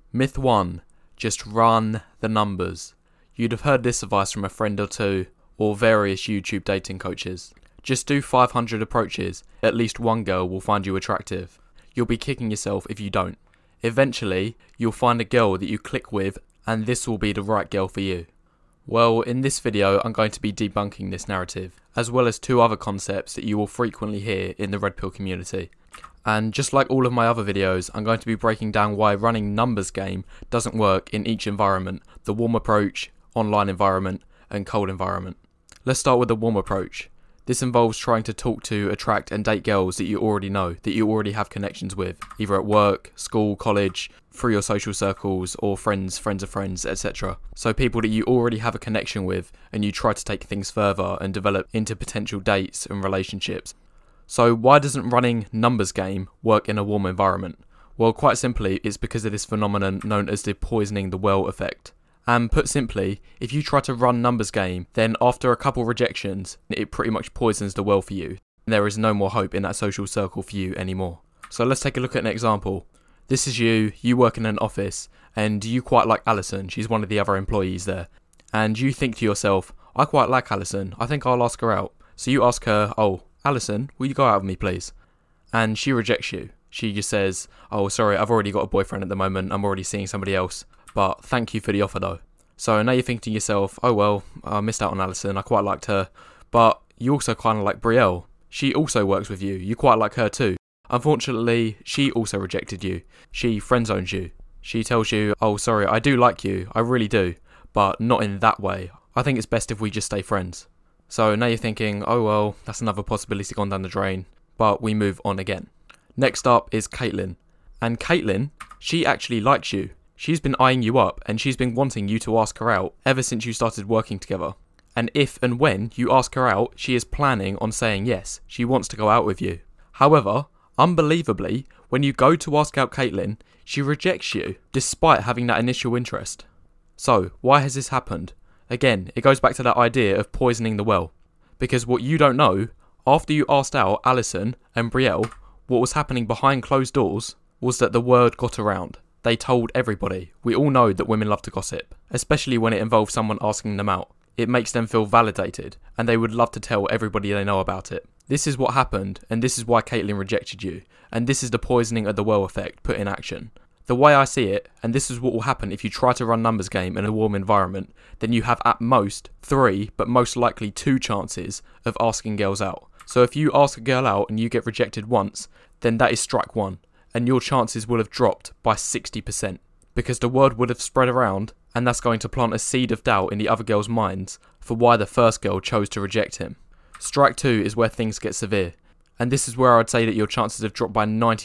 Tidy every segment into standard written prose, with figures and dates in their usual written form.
Myth 1. Just run the numbers. You'd have heard this advice from a friend or two, or various YouTube dating coaches. Just do 500 approaches, at least one girl will find you attractive. You'll be kicking yourself if you don't. Eventually, you'll find a girl that you click with, and this will be the right girl for you. Well, in this video I'm going to be debunking this narrative, as well as two other concepts that you will frequently hear in the Red Pill community. And just like all of my other videos, I'm going to be breaking down why running numbers game doesn't work in each environment: the warm approach, online environment, and cold environment. Let's start with the warm approach. This involves trying to talk to, attract and date girls that you already know, that you already have connections with, either at work, school, college, through your social circles, or friends of friends, etc. So people that you already have a connection with, and you try to take things further and develop into potential dates and relationships. So why doesn't running numbers game work in a warm environment? Well, quite simply, it's because of this phenomenon known as the poisoning the well effect. And put simply, if you try to run numbers game, then after a couple rejections, it pretty much poisons the well for you. There is no more hope in that social circle for you anymore. So let's take a look at an example. This is you work in an office, and you quite like Alison, she's one of the other employees there. And you think to yourself, I quite like Alison, I think I'll ask her out. So you ask her, oh, Alison, will you go out with me please? And she rejects you. She just says, oh sorry, I've already got a boyfriend at the moment, I'm already seeing somebody else. But thank you for the offer though. So now you're thinking to yourself, oh well, I missed out on Alison, I quite liked her. But you also kind of like Brielle. She also works with you, you quite like her too. Unfortunately, she also rejected you. She friend zones you. She tells you, oh sorry, I do like you, I really do. But not in that way. I think it's best if we just stay friends. So now you're thinking, oh well, that's another possibility gone down the drain. But we move on again. Next up is Caitlin. And Caitlin, she actually likes you. She's been eyeing you up and she's been wanting you to ask her out ever since you started working together. And if and when you ask her out, she is planning on saying yes. She wants to go out with you. However, unbelievably, when you go to ask out Caitlin, she rejects you despite having that initial interest. So, why has this happened? Again, it goes back to that idea of poisoning the well. Because what you don't know, after you asked out Alison and Brielle, what was happening behind closed doors was that the word got around. They told everybody. We all know that women love to gossip, especially when it involves someone asking them out. It makes them feel validated, and they would love to tell everybody they know about it. This is what happened, and this is why Caitlin rejected you, and this is the poisoning of the well effect put in action. The way I see it, and this is what will happen if you try to run numbers game in a warm environment, then you have at most 3, but most likely 2 chances of asking girls out. So if you ask a girl out and you get rejected once, then that is strike 1. And your chances will have dropped by 60%, because the word would have spread around, and that's going to plant a seed of doubt in the other girl's minds for why the first girl chose to reject him. Strike 2 is where things get severe, and this is where I'd say that your chances have dropped by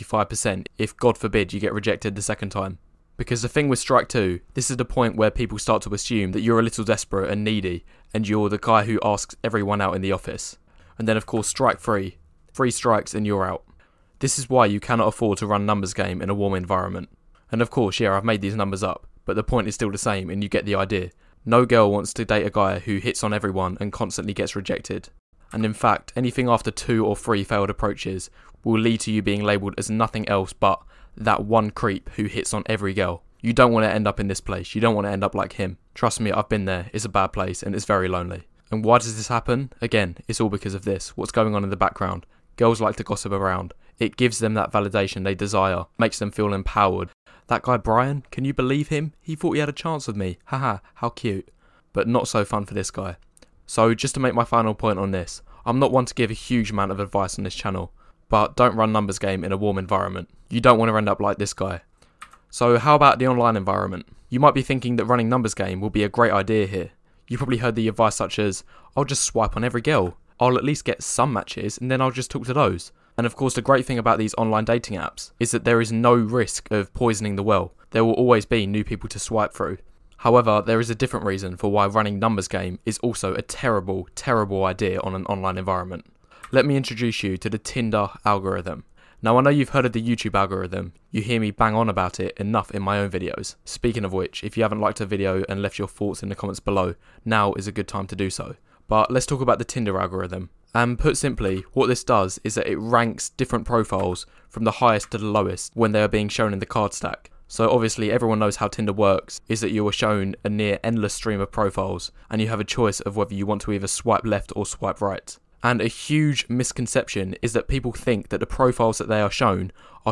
95% if, God forbid, you get rejected the second time. Because the thing with strike 2, this is the point where people start to assume that you're a little desperate and needy, and you're the guy who asks everyone out in the office. And then of course strike 3, 3 strikes and you're out. This is why you cannot afford to run numbers game in a warm environment. And of course, yeah, I've made these numbers up, but the point is still the same and you get the idea. No girl wants to date a guy who hits on everyone and constantly gets rejected. And in fact, anything after 2 or 3 failed approaches will lead to you being labelled as nothing else but that one creep who hits on every girl. You don't want to end up in this place, you don't want to end up like him. Trust me, I've been there, it's a bad place and it's very lonely. And why does this happen? Again, it's all because of this, what's going on in the background. Girls like to gossip around. It gives them that validation they desire, makes them feel empowered. That guy Brian, can you believe him? He thought he had a chance with me. Haha, how cute. But not so fun for this guy. So just to make my final point on this, I'm not one to give a huge amount of advice on this channel, but don't run numbers game in a warm environment. You don't want to end up like this guy. So how about the online environment? You might be thinking that running numbers game will be a great idea here. You probably heard the advice such as, I'll just swipe on every girl. I'll at least get some matches and then I'll just talk to those. And of course the great thing about these online dating apps is that there is no risk of poisoning the well. There will always be new people to swipe through. However, there is a different reason for why running numbers game is also a terrible, terrible idea on an online environment. Let me introduce you to the Tinder algorithm. Now I know you've heard of the YouTube algorithm, you hear me bang on about it enough in my own videos. Speaking of which, if you haven't liked a video and left your thoughts in the comments below, now is a good time to do so. But let's talk about the Tinder algorithm. And put simply, what this does is that it ranks different profiles from the highest to the lowest when they are being shown in the card stack. So obviously everyone knows how Tinder works, is that you are shown a near endless stream of profiles and you have a choice of whether you want to either swipe left or swipe right. And a huge misconception is that people think that the profiles that they are shown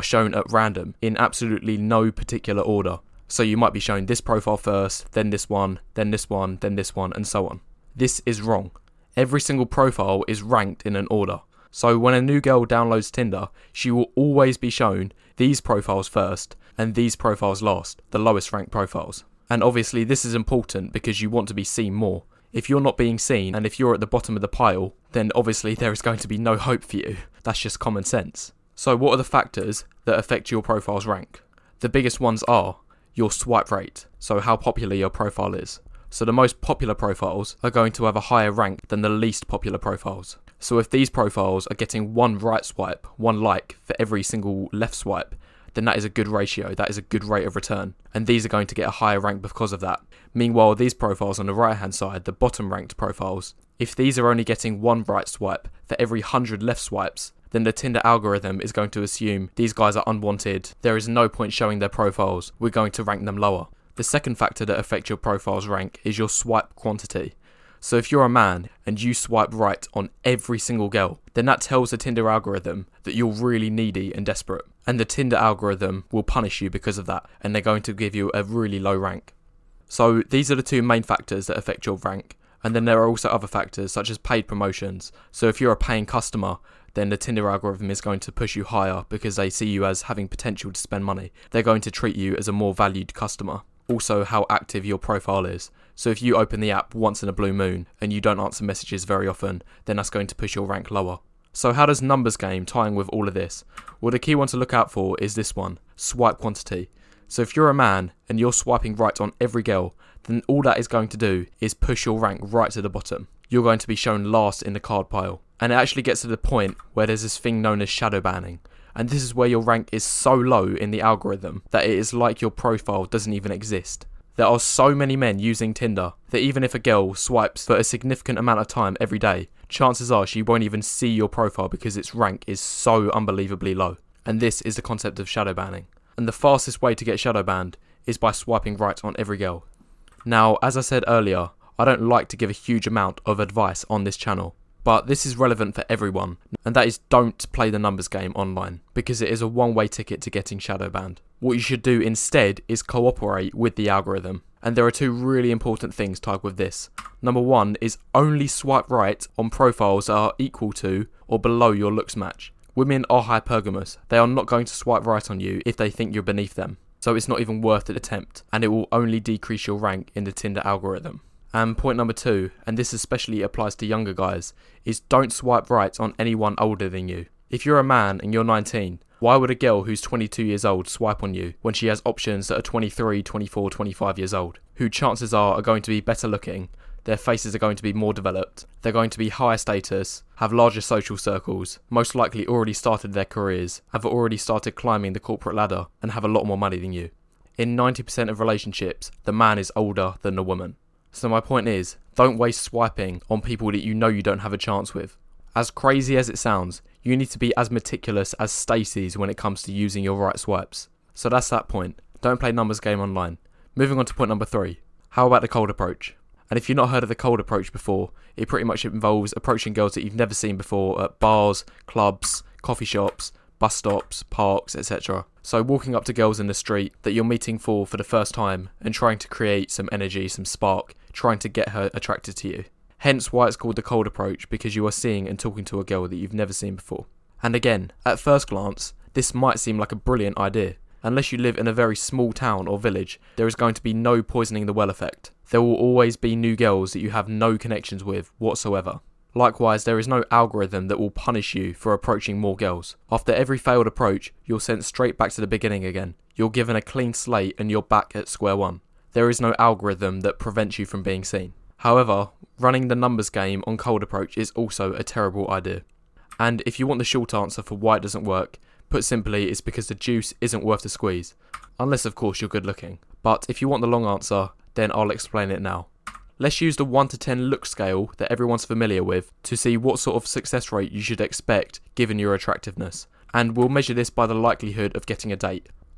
at random in absolutely no particular order. So you might be shown this profile first, then this one, then this one, then this one, and so on. This is wrong. Every single profile is ranked in an order. So when a new girl downloads Tinder, she will always be shown these profiles first and these profiles last, the lowest ranked profiles. And obviously this is important because you want to be seen more. If you're not being seen and if you're at the bottom of the pile, then obviously there is going to be no hope for you. That's just common sense. So what are the factors that affect your profile's rank? The biggest ones are your swipe rate, so how popular your profile is. So the most popular profiles are going to have a higher rank than the least popular profiles. So if these profiles are getting one right swipe, one like for every single left swipe, then that is a good ratio, that is a good rate of return. And these are going to get a higher rank because of that. Meanwhile, these profiles on the right hand side, the bottom ranked profiles, if these are only getting one right swipe for every 100 left swipes, then the Tinder algorithm is going to assume these guys are unwanted, there is no point showing their profiles, we're going to rank them lower. The second factor that affects your profile's rank is your swipe quantity. So if you're a man and you swipe right on every single girl, then that tells the Tinder algorithm that you're really needy and desperate. And the Tinder algorithm will punish you because of that, and they're going to give you a really low rank. So these are the two main factors that affect your rank. And then there are also other factors such as paid promotions. So if you're a paying customer, then the Tinder algorithm is going to push you higher because they see you as having potential to spend money. They're going to treat you as a more valued customer. Also how active your profile is. So if you open the app once in a blue moon and you don't answer messages very often, then that's going to push your rank lower. So how does numbers game tie in with all of this? Well, the key one to look out for is this one, swipe quantity. So if you're a man and you're swiping right on every girl, then all that is going to do is push your rank right to the bottom. You're going to be shown last in the card pile. And it actually gets to the point where there's this thing known as shadow banning. And this is where your rank is so low in the algorithm that it is like your profile doesn't even exist. There are so many men using Tinder that even if a girl swipes for a significant amount of time every day, chances are she won't even see your profile because its rank is so unbelievably low. And this is the concept of shadow banning. And the fastest way to get shadow banned is by swiping right on every girl. Now, as I said earlier, I don't like to give a huge amount of advice on this channel. But this is relevant for everyone, and that is don't play the numbers game online, because it is a one-way ticket to getting shadow banned. What you should do instead is cooperate with the algorithm, and there are two really important things tied with this. Number one is only swipe right on profiles that are equal to or below your looks match. Women are hypergamous, they are not going to swipe right on you if they think you're beneath them, so it's not even worth an attempt, and it will only decrease your rank in the Tinder algorithm. And point number two, and this especially applies to younger guys, is don't swipe right on anyone older than you. If you're a man and you're 19, why would a girl who's 22 years old swipe on you when she has options that are 23, 24, 25 years old, who chances are going to be better looking, their faces are going to be more developed, they're going to be higher status, have larger social circles, most likely already started their careers, have already started climbing the corporate ladder, and have a lot more money than you. In 90% of relationships, the man is older than the woman. So my point is, don't waste swiping on people that you know you don't have a chance with. As crazy as it sounds, you need to be as meticulous as Stacey's when it comes to using your right swipes. So that's that point. Don't play numbers game online. Moving on to point number 3. How about the cold approach? And if you've not heard of the cold approach before, it pretty much involves approaching girls that you've never seen before at bars, clubs, coffee shops, bus stops, parks, etc. So walking up to girls in the street that you're meeting for the first time and trying to create some energy, some spark, trying to get her attracted to you. Hence why it's called the cold approach, because you are seeing and talking to a girl that you've never seen before. And again, at first glance, this might seem like a brilliant idea. Unless you live in a very small town or village, there is going to be no poisoning the well effect. There will always be new girls that you have no connections with whatsoever. Likewise, there is no algorithm that will punish you for approaching more girls. After every failed approach, you're sent straight back to the beginning again. You're given a clean slate and you're back at square one. There is no algorithm that prevents you from being seen. However, running the numbers game on cold approach is also a terrible idea. And if you want the short answer for why it doesn't work, put simply, it's because the juice isn't worth the squeeze. Unless of course you're good looking. But if you want the long answer, then I'll explain it now. Let's use the 1 to 10 look scale that everyone's familiar with to see what sort of success rate you should expect given your attractiveness. And we'll measure this by the likelihood of getting a date.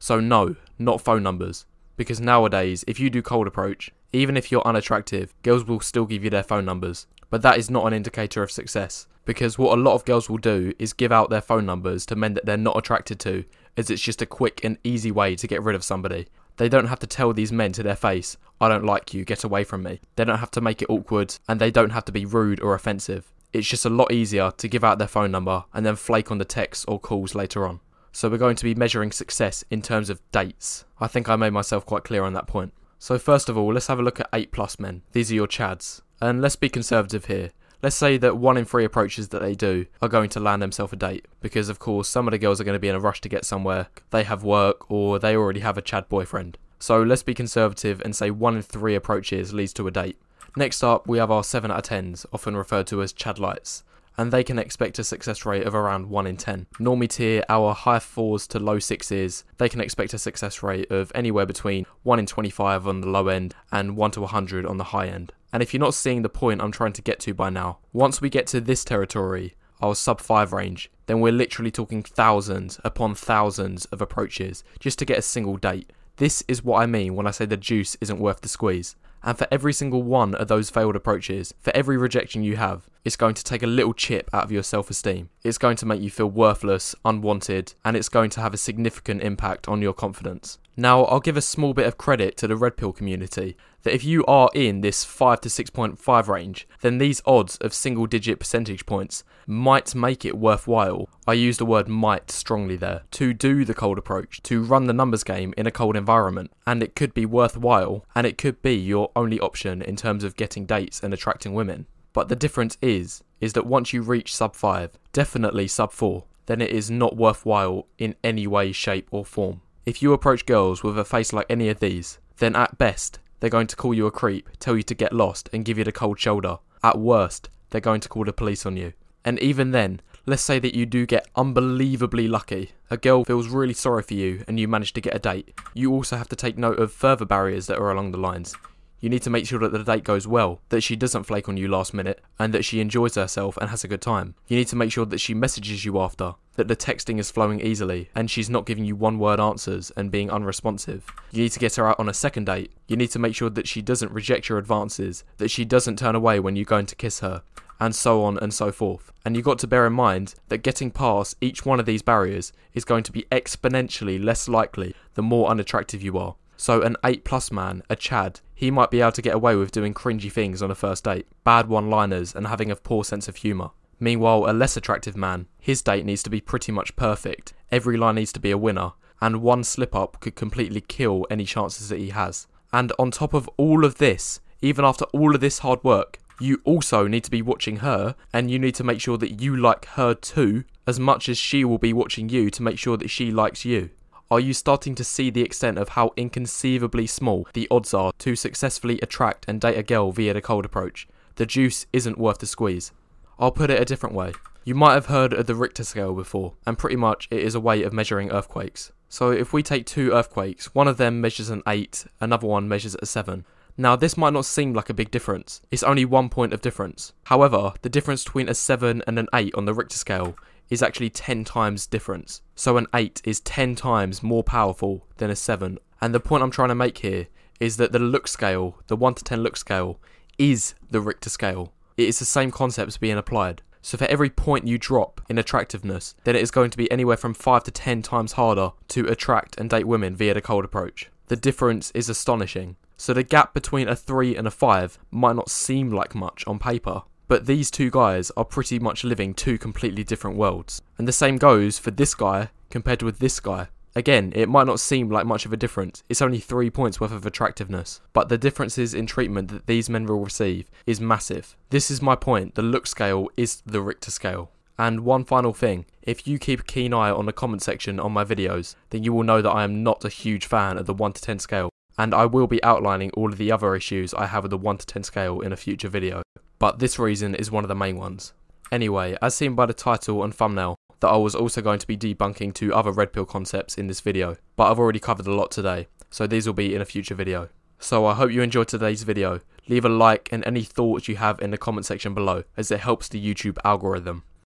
So no, not phone numbers. Because nowadays, if you do cold approach, even if you're unattractive, girls will still give you their phone numbers. But that is not an indicator of success. Because what a lot of girls will do is give out their phone numbers to men that they're not attracted to, as it's just a quick and easy way to get rid of somebody. They don't have to tell these men to their face, I don't like you, get away from me. They don't have to make it awkward, and they don't have to be rude or offensive. It's just a lot easier to give out their phone number and then flake on the texts or calls later on. So we're going to be measuring success in terms of dates. I think I made myself quite clear on that point. So first of all, let's have a look at 8+ men. These are your chads. And let's be conservative here. Let's say that 1 in 3 approaches that they do are going to land themselves a date. Because of course, some of the girls are going to be in a rush to get somewhere. They have work or they already have a chad boyfriend. So let's be conservative and say 1 in 3 approaches leads to a date. Next up, we have our 7 out of 10s, often referred to as chad lights. And they can expect a success rate of around 1 in 10. Normie tier, our high 4s to low 6s, they can expect a success rate of anywhere between 1 in 25 on the low end and 1 to 100 on the high end. And if you're not seeing the point I'm trying to get to by now, once we get to this territory, our sub 5 range, then we're literally talking thousands upon thousands of approaches just to get a single date. This is what I mean when I say the juice isn't worth the squeeze. And for every single one of those failed approaches, for every rejection you have, it's going to take a little chip out of your self-esteem. It's going to make you feel worthless, unwanted, and it's going to have a significant impact on your confidence. Now, I'll give a small bit of credit to the red pill community, that if you are in this 5 to 6.5 range, then these odds of single-digit percentage points might make it worthwhile. I use the word might strongly there, to do the cold approach, to run the numbers game in a cold environment, and it could be worthwhile, and it could be your only option in terms of getting dates and attracting women. But the difference is that once you reach sub 5, definitely sub 4, then it is not worthwhile in any way, shape or form. If you approach girls with a face like any of these, then at best, they're going to call you a creep, tell you to get lost and give you the cold shoulder. At worst, they're going to call the police on you. And even then, let's say that you do get unbelievably lucky. A girl feels really sorry for you and you manage to get a date. You also have to take note of further barriers that are along the lines. You need to make sure that the date goes well, that she doesn't flake on you last minute, and that she enjoys herself and has a good time. You need to make sure that she messages you after, that the texting is flowing easily, and she's not giving you one-word answers and being unresponsive. You need to get her out on a second date. You need to make sure that she doesn't reject your advances, that she doesn't turn away when you're going to kiss her, and so on and so forth. And you've got to bear in mind that getting past each one of these barriers is going to be exponentially less likely the more unattractive you are. So an 8+ man, a chad, he might be able to get away with doing cringy things on a first date, bad one-liners and having a poor sense of humour. Meanwhile, a less attractive man, his date needs to be pretty much perfect, every line needs to be a winner, and one slip-up could completely kill any chances that he has. And on top of all of this, even after all of this hard work, you also need to be watching her, and you need to make sure that you like her too, as much as she will be watching you to make sure that she likes you. Are you starting to see the extent of how inconceivably small the odds are to successfully attract and date a girl via the cold approach? The juice isn't worth the squeeze. I'll put it a different way. You might have heard of the Richter scale before, and pretty much it is a way of measuring earthquakes. So if we take 2 earthquakes, one of them measures an 8, another one measures a 7. Now this might not seem like a big difference, it's only 1 point of difference. However, the difference between a 7 and an 8 on the Richter scale is actually 10 times difference. So an 8 is 10 times more powerful than a 7. And the point I'm trying to make here is that the look scale, the 1 to 10 look scale, is the Richter scale. It is the same concepts being applied. So for every point you drop in attractiveness, then it is going to be anywhere from 5 to 10 times harder to attract and date women via the cold approach. The difference is astonishing. So the gap between a 3 and a 5 might not seem like much on paper, but these two guys are pretty much living 2 completely different worlds. And the same goes for this guy compared with this guy. Again, it might not seem like much of a difference, it's only 3 points worth of attractiveness, but the differences in treatment that these men will receive is massive. This is my point, the look scale is the Richter scale. And one final thing, if you keep a keen eye on the comment section on my videos, then you will know that I am not a huge fan of the 1 to 10 scale, and I will be outlining all of the other issues I have with the 1 to 10 scale in a future video. But this reason is one of the main ones. Anyway, as seen by the title and thumbnail, that I was also going to be debunking 2 other red pill concepts in this video, but I've already covered a lot today, so these will be in a future video. So I hope you enjoyed today's video. Leave a like and any thoughts you have in the comment section below, as it helps the YouTube algorithm.